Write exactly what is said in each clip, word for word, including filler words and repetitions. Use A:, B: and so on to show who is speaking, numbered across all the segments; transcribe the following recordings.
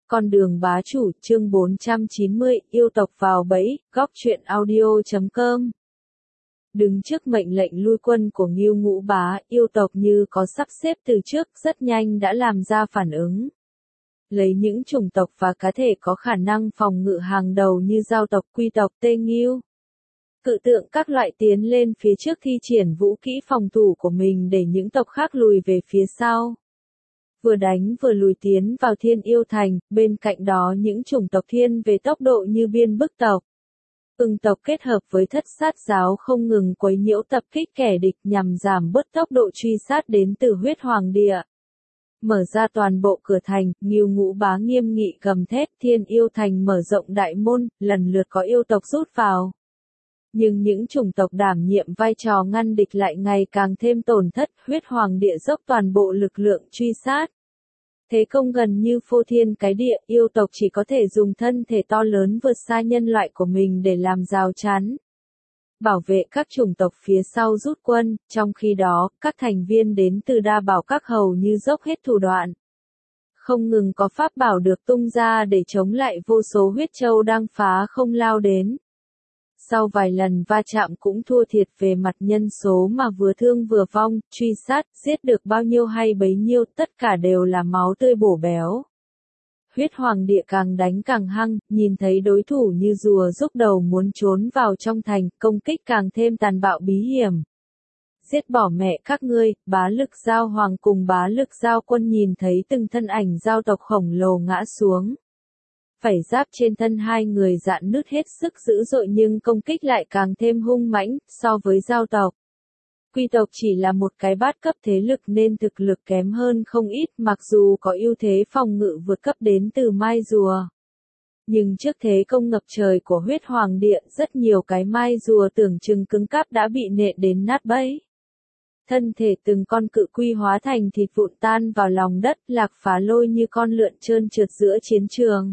A: Con đường bá chủ, chương bốn trăm chín mươi, yêu tộc vào bẫy, góc truyện audio chấm com. Đứng trước mệnh lệnh lui quân của Ngưu Ngũ Bá, yêu tộc như có sắp xếp từ trước, rất nhanh đã làm ra phản ứng. Lấy những chủng tộc và cá thể có khả năng phòng ngự hàng đầu như giao tộc, quy tộc, tê ngưu, cự tượng các loại tiến lên phía trước thi triển vũ kỹ phòng thủ của mình để những tộc khác lùi về phía sau. Vừa đánh vừa lùi tiến vào Thiên Yêu Thành, bên cạnh đó những chủng tộc thiên về tốc độ như Biên Bức tộc, Ưng tộc kết hợp với Thất Sát giáo không ngừng quấy nhiễu tập kích kẻ địch nhằm giảm bớt tốc độ truy sát đến từ Huyết Hoàng Địa. Mở ra toàn bộ cửa thành, Ngưu Ngũ Bá nghiêm nghị gầm thét, Thiên Yêu Thành mở rộng đại môn, lần lượt có yêu tộc rút vào. Nhưng những chủng tộc đảm nhiệm vai trò ngăn địch lại ngày càng thêm tổn thất, Huyết Hoàng Địa dốc toàn bộ lực lượng truy sát. Thế công gần như phô thiên cái địa, yêu tộc chỉ có thể dùng thân thể to lớn vượt xa nhân loại của mình để làm rào chắn, bảo vệ các chủng tộc phía sau rút quân, trong khi đó, các thành viên đến từ đa bảo các hầu như dốc hết thủ đoạn. Không ngừng có pháp bảo được tung ra để chống lại vô số huyết châu đang phá không lao đến. Sau vài lần va chạm cũng thua thiệt về mặt nhân số mà vừa thương vừa vong, truy sát, giết được bao nhiêu hay bấy nhiêu, tất cả đều là máu tươi bổ béo. Huyết Hoàng Địa càng đánh càng hăng, nhìn thấy đối thủ như rùa rúc đầu muốn trốn vào trong thành, công kích càng thêm tàn bạo bí hiểm. Giết bỏ mẹ các ngươi, Bá Lực Giao Hoàng cùng Bá Lực Giao Quân nhìn thấy từng thân ảnh giao tộc khổng lồ ngã xuống. Vảy giáp trên thân hai người rạn nứt hết sức dữ dội nhưng công kích lại càng thêm hung mãnh, so với giao tộc. Quy tộc chỉ là một cái bát cấp thế lực nên thực lực kém hơn không ít mặc dù có ưu thế phòng ngự vượt cấp đến từ mai rùa. Nhưng trước thế công ngập trời của Huyết Hoàng Địa, rất nhiều cái mai rùa tưởng chừng cứng cáp đã bị nện đến nát bẫy. Thân thể từng con cự quy hóa thành thịt vụn tan vào lòng đất, Lạc Phá Lôi như con lượn trơn trượt giữa chiến trường.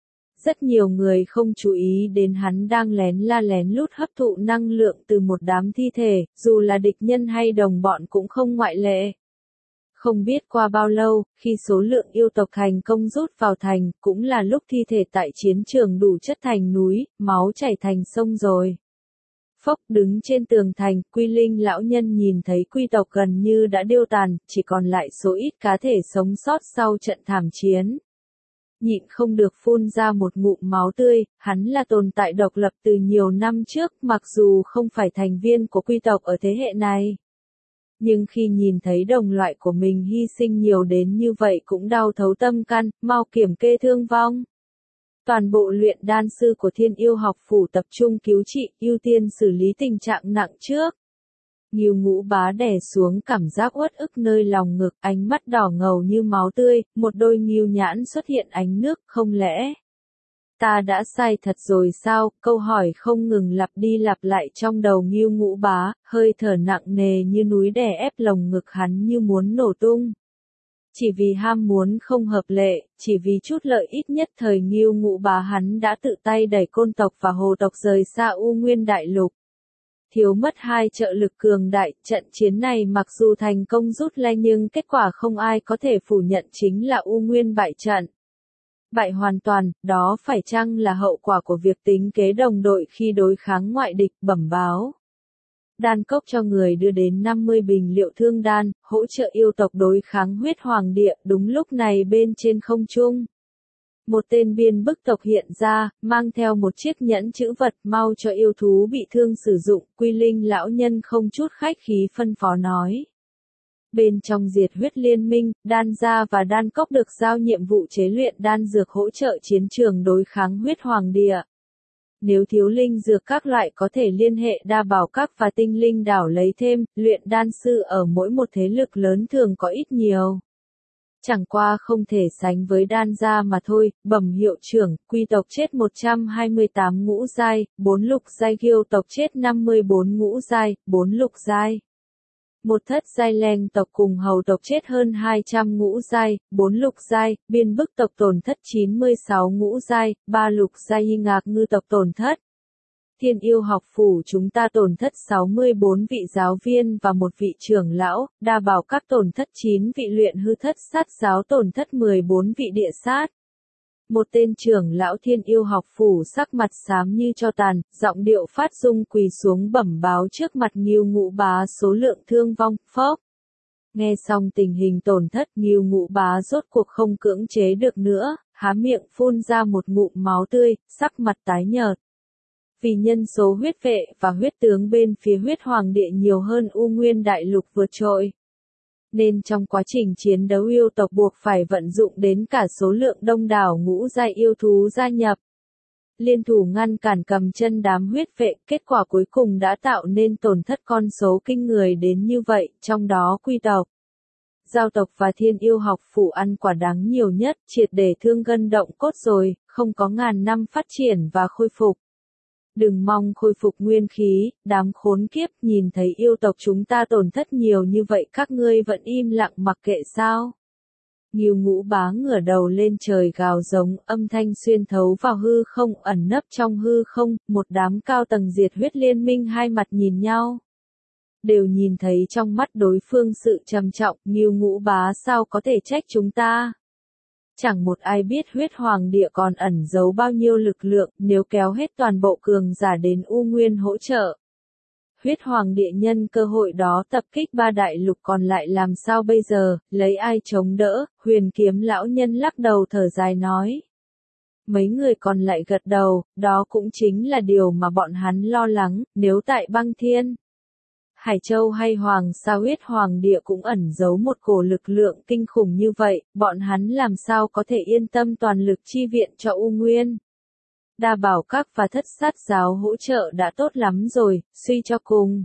A: Rất nhiều người không chú ý đến hắn đang lén la lén lút hấp thụ năng lượng từ một đám thi thể, dù là địch nhân hay đồng bọn cũng không ngoại lệ. Không biết qua bao lâu, khi số lượng yêu tộc thành công rút vào thành, cũng là lúc thi thể tại chiến trường đủ chất thành núi, máu chảy thành sông rồi. Phốc đứng trên tường thành, Quy Linh lão nhân nhìn thấy quy tộc gần như đã điêu tàn, chỉ còn lại số ít cá thể sống sót sau trận thảm chiến. Nhịn không được phun ra một ngụm máu tươi, hắn là tồn tại độc lập từ nhiều năm trước, mặc dù không phải thành viên của quy tộc ở thế hệ này. Nhưng khi nhìn thấy đồng loại của mình hy sinh nhiều đến như vậy cũng đau thấu tâm can, mau kiểm kê thương vong. Toàn bộ luyện đan sư của Thiên Yêu học phủ tập trung cứu trị, ưu tiên xử lý tình trạng nặng trước. Ngưu Ngũ Bá đè xuống cảm giác uất ức nơi lòng ngực, ánh mắt đỏ ngầu như máu tươi, một đôi ngưu nhãn xuất hiện ánh nước, không lẽ ta đã sai thật rồi sao? Câu hỏi không ngừng lặp đi lặp lại trong đầu Ngưu Ngũ Bá, hơi thở nặng nề như núi đè ép lồng ngực hắn như muốn nổ tung. Chỉ vì ham muốn không hợp lệ, chỉ vì chút lợi ích nhất thời Ngưu Ngũ Bá hắn đã tự tay đẩy côn tộc và hồ tộc rời xa U Nguyên Đại Lục. Thiếu mất hai trợ lực cường đại, trận chiến này mặc dù thành công rút lui nhưng kết quả không ai có thể phủ nhận chính là U Nguyên bại trận. Bại hoàn toàn, đó phải chăng là hậu quả của việc tính kế đồng đội khi đối kháng ngoại địch, bẩm báo. Đan cốc cho người đưa đến năm mươi bình liệu thương đan, hỗ trợ yêu tộc đối kháng Huyết Hoàng Địa, đúng lúc này bên trên không trung. Một tên Biên Bức tộc hiện ra, mang theo một chiếc nhẫn chữ vật mau cho yêu thú bị thương sử dụng, Quy Linh lão nhân không chút khách khí phân phó nói. Bên trong Diệt Huyết Liên Minh, Đan Gia và Đan Cốc được giao nhiệm vụ chế luyện đan dược hỗ trợ chiến trường đối kháng Huyết Hoàng Địa. Nếu thiếu linh dược các loại có thể liên hệ đa bảo các và tinh linh đảo lấy thêm, luyện đan sư ở mỗi một thế lực lớn thường có ít nhiều. Chẳng qua không thể sánh với Đan Gia mà thôi, bẩm hiệu trưởng, quy tộc chết một trăm hai mươi tám ngũ giai, bốn lục giai, Kiêu tộc chết năm mươi bốn ngũ giai, bốn lục giai. Một thất giai Leng tộc cùng hầu tộc chết hơn hai trăm ngũ giai, bốn lục giai, Biên Bức tộc tổn thất chín mươi sáu ngũ giai, ba lục giai, Y Ngạc Ngư tộc tổn thất. Thiên Yêu học phủ chúng ta tổn thất sáu mươi bốn vị giáo viên và một vị trưởng lão, đa bảo các tổn thất chín vị, luyện hư thất sát giáo tổn thất mười bốn vị địa sát. Một tên trưởng lão Thiên Yêu học phủ sắc mặt xám như tro tàn, giọng điệu phát rung quỳ xuống bẩm báo trước mặt Ngưu Ngũ Bá số lượng thương vong, phốc. Nghe xong tình hình tổn thất, Ngưu Ngũ Bá rốt cuộc không cưỡng chế được nữa, há miệng phun ra một ngụm máu tươi, sắc mặt tái nhợt. Vì nhân số huyết vệ và huyết tướng bên phía huyết hoàng địa nhiều hơn U Nguyên Đại Lục vượt trội, nên trong quá trình chiến đấu yêu tộc buộc phải vận dụng đến cả số lượng đông đảo ngũ giai yêu thú gia nhập. Liên thủ ngăn cản cầm chân đám huyết vệ, kết quả cuối cùng đã tạo nên tổn thất con số kinh người đến như vậy, trong đó Quy tộc, Giao tộc và Thiên Yêu học phủ ăn quả đắng nhiều nhất, triệt để thương gân động cốt rồi, không có ngàn năm phát triển và khôi phục. Đừng mong khôi phục nguyên khí, đám khốn kiếp, nhìn thấy yêu tộc chúng ta tổn thất nhiều như vậy các ngươi vẫn im lặng mặc kệ sao? Ngưu Ngũ Bá ngửa đầu lên trời gào giống, âm thanh xuyên thấu vào hư không, ẩn nấp trong hư không, một đám cao tầng diệt huyết liên minh hai mặt nhìn nhau. Đều nhìn thấy trong mắt đối phương sự trầm trọng, Ngưu Ngũ Bá sao có thể trách chúng ta? Chẳng một ai biết huyết hoàng địa còn ẩn giấu bao nhiêu lực lượng, nếu kéo hết toàn bộ cường giả đến U Nguyên hỗ trợ. Huyết hoàng địa nhân cơ hội đó tập kích ba đại lục còn lại làm sao bây giờ, lấy ai chống đỡ, Huyền Kiếm lão nhân lắc đầu thở dài nói. Mấy người còn lại gật đầu, đó cũng chính là điều mà bọn hắn lo lắng, nếu tại Băng Thiên, Hải Châu hay Hoàng Sa huyết hoàng địa cũng ẩn giấu một cổ lực lượng kinh khủng như vậy, bọn hắn làm sao có thể yên tâm toàn lực chi viện cho U Nguyên. Đa Bảo Các và Thất Sát giáo hỗ trợ đã tốt lắm rồi, suy cho cùng.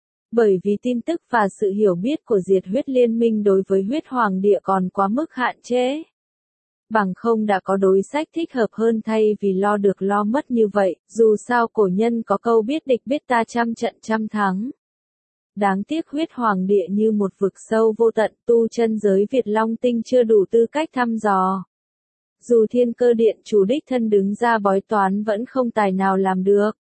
A: Bởi vì tin tức và sự hiểu biết của diệt huyết liên minh đối với huyết hoàng địa còn quá mức hạn chế. Bằng không đã có đối sách thích hợp hơn thay vì lo được lo mất như vậy, dù sao cổ nhân có câu biết địch biết ta trăm trận trăm thắng. Đáng tiếc huyết hoàng địa như một vực sâu vô tận, tu chân giới Việt Long Tinh chưa đủ tư cách thăm dò. Dù Thiên Cơ Điện chủ đích thân đứng ra bói toán vẫn không tài nào làm được.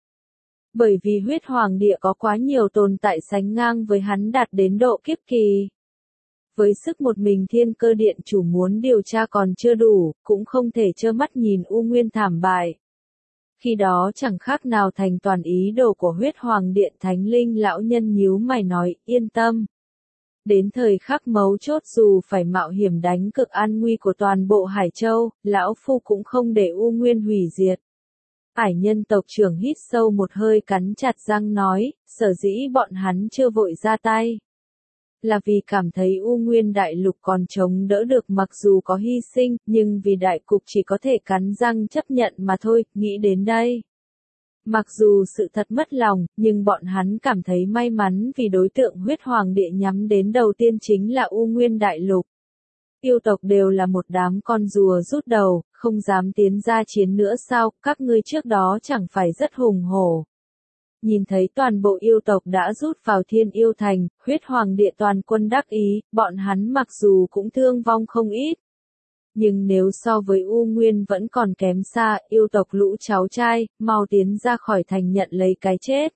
A: Bởi vì huyết hoàng địa có quá nhiều tồn tại sánh ngang với hắn đạt đến độ kiếp kỳ. Với sức một mình Thiên Cơ Điện chủ muốn điều tra còn chưa đủ, cũng không thể trơ mắt nhìn U Nguyên thảm bại. Khi đó chẳng khác nào thành toàn ý đồ của huyết hoàng điện. Thánh linh lão nhân nhíu mày nói, yên tâm. Đến thời khắc mấu chốt dù phải mạo hiểm đánh cực an nguy của toàn bộ Hải Châu, lão phu cũng không để U Nguyên hủy diệt. Ải nhân tộc trưởng hít sâu một hơi cắn chặt răng nói, sở dĩ bọn hắn chưa vội ra tay. Là vì cảm thấy U Nguyên đại lục còn chống đỡ được mặc dù có hy sinh, nhưng vì đại cục chỉ có thể cắn răng chấp nhận mà thôi, nghĩ đến đây. Mặc dù sự thật mất lòng, nhưng bọn hắn cảm thấy may mắn vì đối tượng huyết hoàng địa nhắm đến đầu tiên chính là U Nguyên đại lục. Yêu tộc đều là một đám con rùa rút đầu, không dám tiến ra chiến nữa sao, các ngươi trước đó chẳng phải rất hùng hổ. Nhìn thấy toàn bộ yêu tộc đã rút vào Thiên Yêu Thành, huyết hoàng địa toàn quân đắc ý, bọn hắn mặc dù cũng thương vong không ít. Nhưng nếu so với U Nguyên vẫn còn kém xa, yêu tộc lũ cháu trai, mau tiến ra khỏi thành nhận lấy cái chết.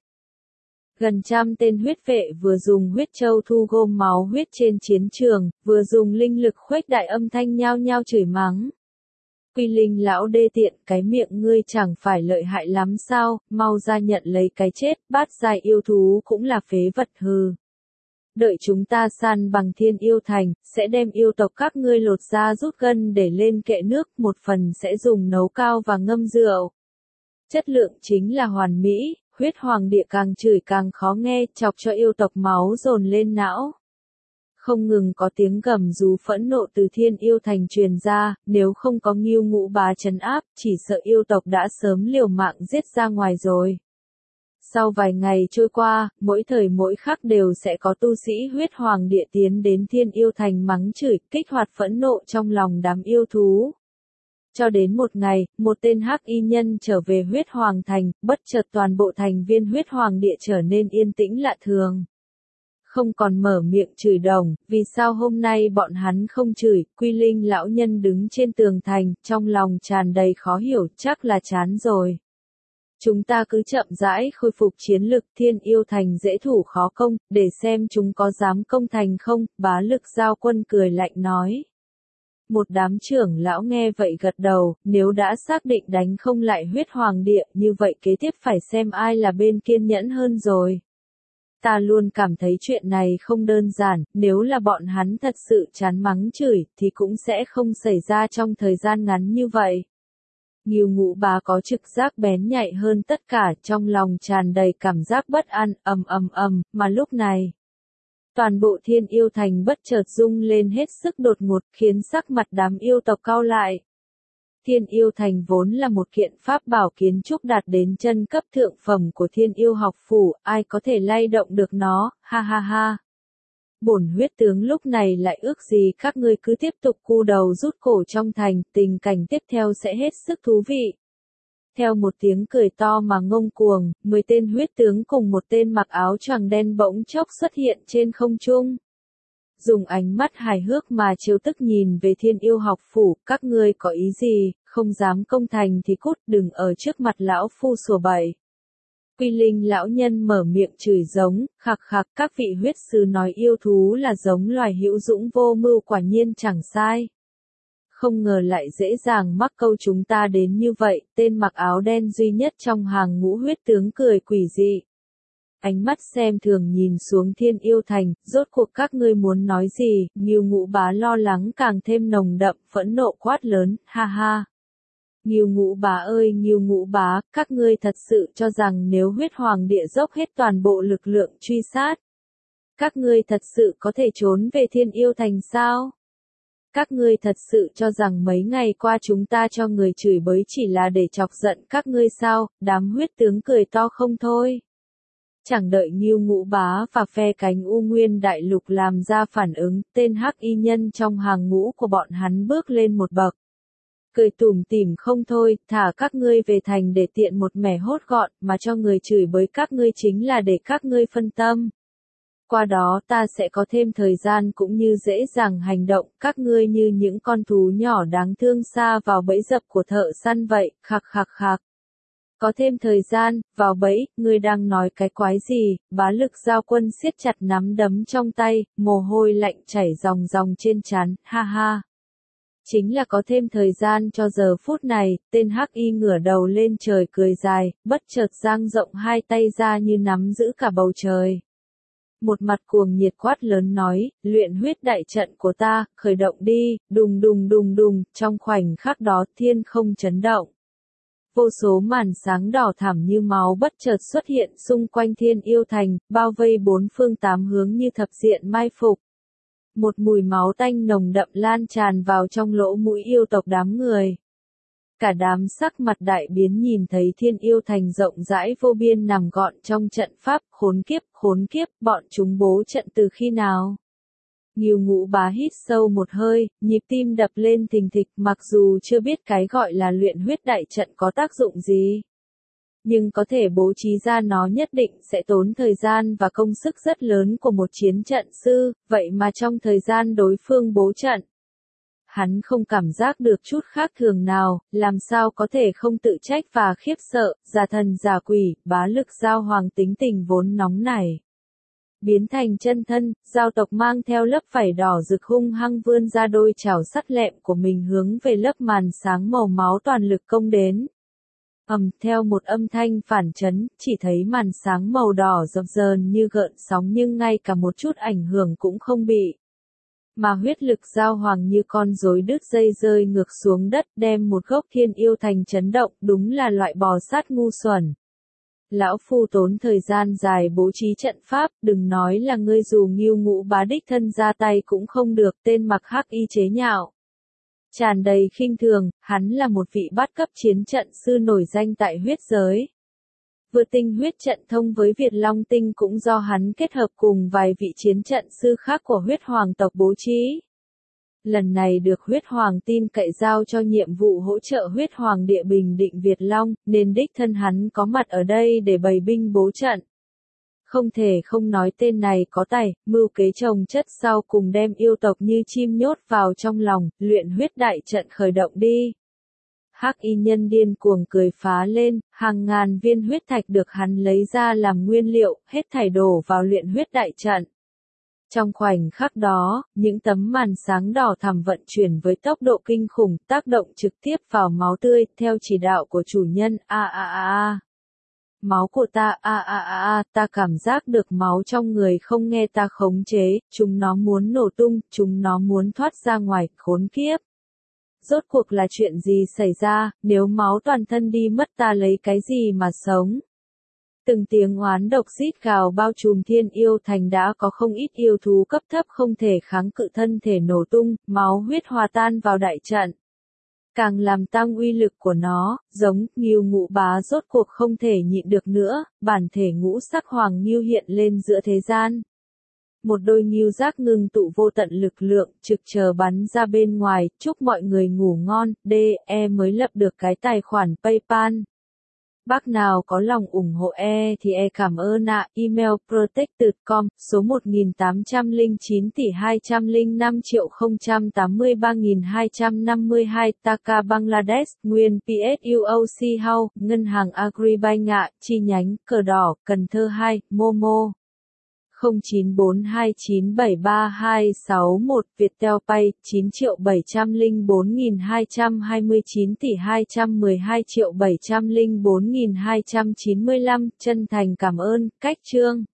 A: Gần trăm tên huyết vệ vừa dùng huyết châu thu gom máu huyết trên chiến trường, vừa dùng linh lực khuếch đại âm thanh nhao nhao chửi mắng. Quy Linh lão đê tiện, cái miệng ngươi chẳng phải lợi hại lắm sao, mau ra nhận lấy cái chết, bát giai yêu thú cũng là phế vật hừ. Đợi chúng ta san bằng Thiên Yêu Thành, sẽ đem yêu tộc các ngươi lột ra rút gân để lên kệ nước, một phần sẽ dùng nấu cao và ngâm rượu. Chất lượng chính là hoàn mỹ, huyết hoàng địa càng chửi càng khó nghe, chọc cho yêu tộc máu dồn lên não. Không ngừng có tiếng gầm rú phẫn nộ từ Thiên Yêu Thành truyền ra, nếu không có Ngưu Ngũ Bá trấn áp, chỉ sợ yêu tộc đã sớm liều mạng giết ra ngoài rồi. Sau vài ngày trôi qua, mỗi thời mỗi khắc đều sẽ có tu sĩ huyết hoàng địa tiến đến Thiên Yêu Thành mắng chửi, kích hoạt phẫn nộ trong lòng đám yêu thú. Cho đến một ngày, một tên hắc y nhân trở về huyết hoàng thành, bất chợt toàn bộ thành viên huyết hoàng địa trở nên yên tĩnh lạ thường. Không còn mở miệng chửi đồng, vì sao hôm nay bọn hắn không chửi, Quy Linh lão nhân đứng trên tường thành, trong lòng tràn đầy khó hiểu, chắc là chán rồi. Chúng ta cứ chậm rãi khôi phục chiến lực, Thiên Yêu Thành dễ thủ khó công, để xem chúng có dám công thành không, Bá Lực Giao Quân cười lạnh nói. Một đám trưởng lão nghe vậy gật đầu, nếu đã xác định đánh không lại huyết hoàng địa, như vậy kế tiếp phải xem ai là bên kiên nhẫn hơn rồi. Ta luôn cảm thấy chuyện này không đơn giản, nếu là bọn hắn thật sự chán mắng chửi, thì cũng sẽ không xảy ra trong thời gian ngắn như vậy. Ngưu Ngũ Bá có trực giác bén nhạy hơn tất cả, trong lòng tràn đầy cảm giác bất an, ầm ầm ầm, mà lúc này, toàn bộ Thiên Yêu Thành bất chợt rung lên hết sức đột ngột, khiến sắc mặt đám yêu tộc cau lại. Thiên Yêu Thành vốn là một kiện pháp bảo kiến trúc đạt đến chân cấp thượng phẩm của Thiên Yêu học phủ, ai có thể lay động được nó, ha ha ha. Bổn huyết tướng lúc này lại ước gì các ngươi cứ tiếp tục cu đầu rút cổ trong thành, tình cảnh tiếp theo sẽ hết sức thú vị. Theo một tiếng cười to mà ngông cuồng, mười tên huyết tướng cùng một tên mặc áo choàng đen bỗng chốc xuất hiện trên không trung. Dùng ánh mắt hài hước mà trêu tức nhìn về Thiên Yêu học phủ, các ngươi có ý gì, không dám công thành thì cút, đừng ở trước mặt lão phu sủa bậy. Quy Linh lão nhân mở miệng chửi giống, khạc khạc, các vị huyết sứ nói yêu thú là giống loài hữu dũng vô mưu, quả nhiên chẳng sai. Không ngờ lại dễ dàng mắc câu chúng ta đến như vậy, tên mặc áo đen duy nhất trong hàng ngũ huyết tướng cười quỷ dị. Ánh mắt xem thường nhìn xuống Thiên Yêu Thành, rốt cuộc các ngươi muốn nói gì, Ngưu Ngũ Bá lo lắng càng thêm nồng đậm, phẫn nộ quát lớn, ha ha. Ngưu Ngũ Bá ơi Ngưu Ngũ Bá, các ngươi thật sự cho rằng nếu huyết hoàng địa dốc hết toàn bộ lực lượng truy sát, các ngươi thật sự có thể trốn về Thiên Yêu Thành sao? Các ngươi thật sự cho rằng mấy ngày qua chúng ta cho người chửi bới chỉ là để chọc giận các ngươi sao? Đám huyết tướng cười to không thôi. Chẳng đợi Ngưu Ngũ Bá và phe cánh U Nguyên Đại Lục làm ra phản ứng, tên hắc y nhân trong hàng ngũ của bọn hắn bước lên một bậc. Cười tủm tỉm không thôi, thả các ngươi về thành để tiện một mẻ hốt gọn, mà cho người chửi bới các ngươi chính là để các ngươi phân tâm. Qua đó ta sẽ có thêm thời gian cũng như dễ dàng hành động, các ngươi như những con thú nhỏ đáng thương sa vào bẫy dập của thợ săn vậy, khạc khạc khạc. Có thêm thời gian, vào bẫy, ngươi đang nói cái quái gì, Bá Lực Giao Quân siết chặt nắm đấm trong tay, mồ hôi lạnh chảy ròng ròng trên trán, ha ha. Chính là có thêm thời gian cho giờ phút này, tên hắc y ngửa đầu lên trời cười dài, bất chợt dang rộng hai tay ra như nắm giữ cả bầu trời. Một mặt cuồng nhiệt quát lớn nói, luyện huyết đại trận của ta, khởi động đi, đùng đùng đùng đùng, trong khoảnh khắc đó thiên không chấn động. Vô số màn sáng đỏ thẳm như máu bất chợt xuất hiện xung quanh Thiên Yêu Thành, bao vây bốn phương tám hướng như thập diện mai phục. Một mùi máu tanh nồng đậm lan tràn vào trong lỗ mũi yêu tộc đám người. Cả đám sắc mặt đại biến nhìn thấy Thiên Yêu Thành rộng rãi vô biên nằm gọn trong trận pháp, khốn kiếp, khốn kiếp, bọn chúng bố trận từ khi nào? Ngưu Ngũ Bá hít sâu một hơi, nhịp tim đập lên thình thịch, mặc dù chưa biết cái gọi là luyện huyết đại trận có tác dụng gì. Nhưng có thể bố trí ra nó nhất định sẽ tốn thời gian và công sức rất lớn của một chiến trận sư, vậy mà trong thời gian đối phương bố trận, hắn không cảm giác được chút khác thường nào, làm sao có thể không tự trách và khiếp sợ, giả thần giả quỷ, Bá Lực Giao Hoàng tính tình vốn nóng nảy. Biến thành chân thân, giao tộc mang theo lớp vảy đỏ rực hung hăng vươn ra đôi chảo sắt lẹm của mình hướng về lớp màn sáng màu máu toàn lực công đến. Ầm, theo một âm thanh phản chấn, chỉ thấy màn sáng màu đỏ dập dờn như gợn sóng nhưng ngay cả một chút ảnh hưởng cũng không bị. Mà huyết lực giao hoàng như con rối đứt dây rơi ngược xuống đất đem một gốc Thiên Yêu Thành chấn động, đúng là loại bò sát ngu xuẩn. Lão phu tốn thời gian dài bố trí trận pháp, đừng nói là ngươi dù Ngưu Ngũ Bá đích thân ra tay cũng không được, tên mặc hắc y chế nhạo. Tràn đầy khinh thường, hắn là một vị bát cấp chiến trận sư nổi danh tại huyết giới. Vừa tinh huyết trận thông với Việt Long Tinh cũng do hắn kết hợp cùng vài vị chiến trận sư khác của huyết hoàng tộc bố trí. Lần này được huyết hoàng tin cậy giao cho nhiệm vụ hỗ trợ huyết hoàng địa bình định Việt Long, nên đích thân hắn có mặt ở đây để bày binh bố trận. Không thể không nói tên này có tài, mưu kế chồng chất sau cùng đem yêu tộc như chim nhốt vào trong lòng, luyện huyết đại trận khởi động đi. Hắc y nhân điên cuồng cười phá lên, hàng ngàn viên huyết thạch được hắn lấy ra làm nguyên liệu, hết thảy đổ vào luyện huyết đại trận. Trong khoảnh khắc đó, những tấm màn sáng đỏ thẳm vận chuyển với tốc độ kinh khủng, tác động trực tiếp vào máu tươi, theo chỉ đạo của chủ nhân. A a a a. Máu của ta, a a a a, ta cảm giác được máu trong người không nghe ta khống chế, chúng nó muốn nổ tung, chúng nó muốn thoát ra ngoài, khốn kiếp. Rốt cuộc là chuyện gì xảy ra, nếu máu toàn thân đi mất ta lấy cái gì mà sống? Từng tiếng oán độc rít gào bao trùm Thiên Yêu Thành, đã có không ít yêu thú cấp thấp không thể kháng cự, thân thể nổ tung, máu huyết hòa tan vào đại trận. Càng làm tăng uy lực của nó, giống Ngưu Ngũ Bá rốt cuộc không thể nhịn được nữa, bản thể ngũ sắc hoàng ngưu hiện lên giữa thế gian. Một đôi ngưu giác ngưng tụ vô tận lực lượng, trực chờ bắn ra bên ngoài, chúc mọi người ngủ ngon, đê e mới lập được cái tài khoản PayPal. Bác nào có lòng ủng hộ E thì E cảm ơn ạ. Email protected chấm com, số một nghìn tám trăm lẻ chín tỷ hai trăm lẻ năm triệu không trăm tám mươi ba nghìn hai trăm năm mươi hai, Dhaka Bangladesh, nguyên pê ét u o xê House, Ngân hàng Agribank ạ, chi nhánh, Cờ Đỏ, Cần Thơ hai, Momo. không chín bốn hai chín bảy ba hai sáu một, Viettel Pay chín triệu bảy trăm lẻ bốn nghìn hai trăm hai mươi chín tỷ hai trăm mười hai triệu bảy trăm lẻ bốn nghìn hai trăm chín mươi lăm, chân thành cảm ơn, cách chương.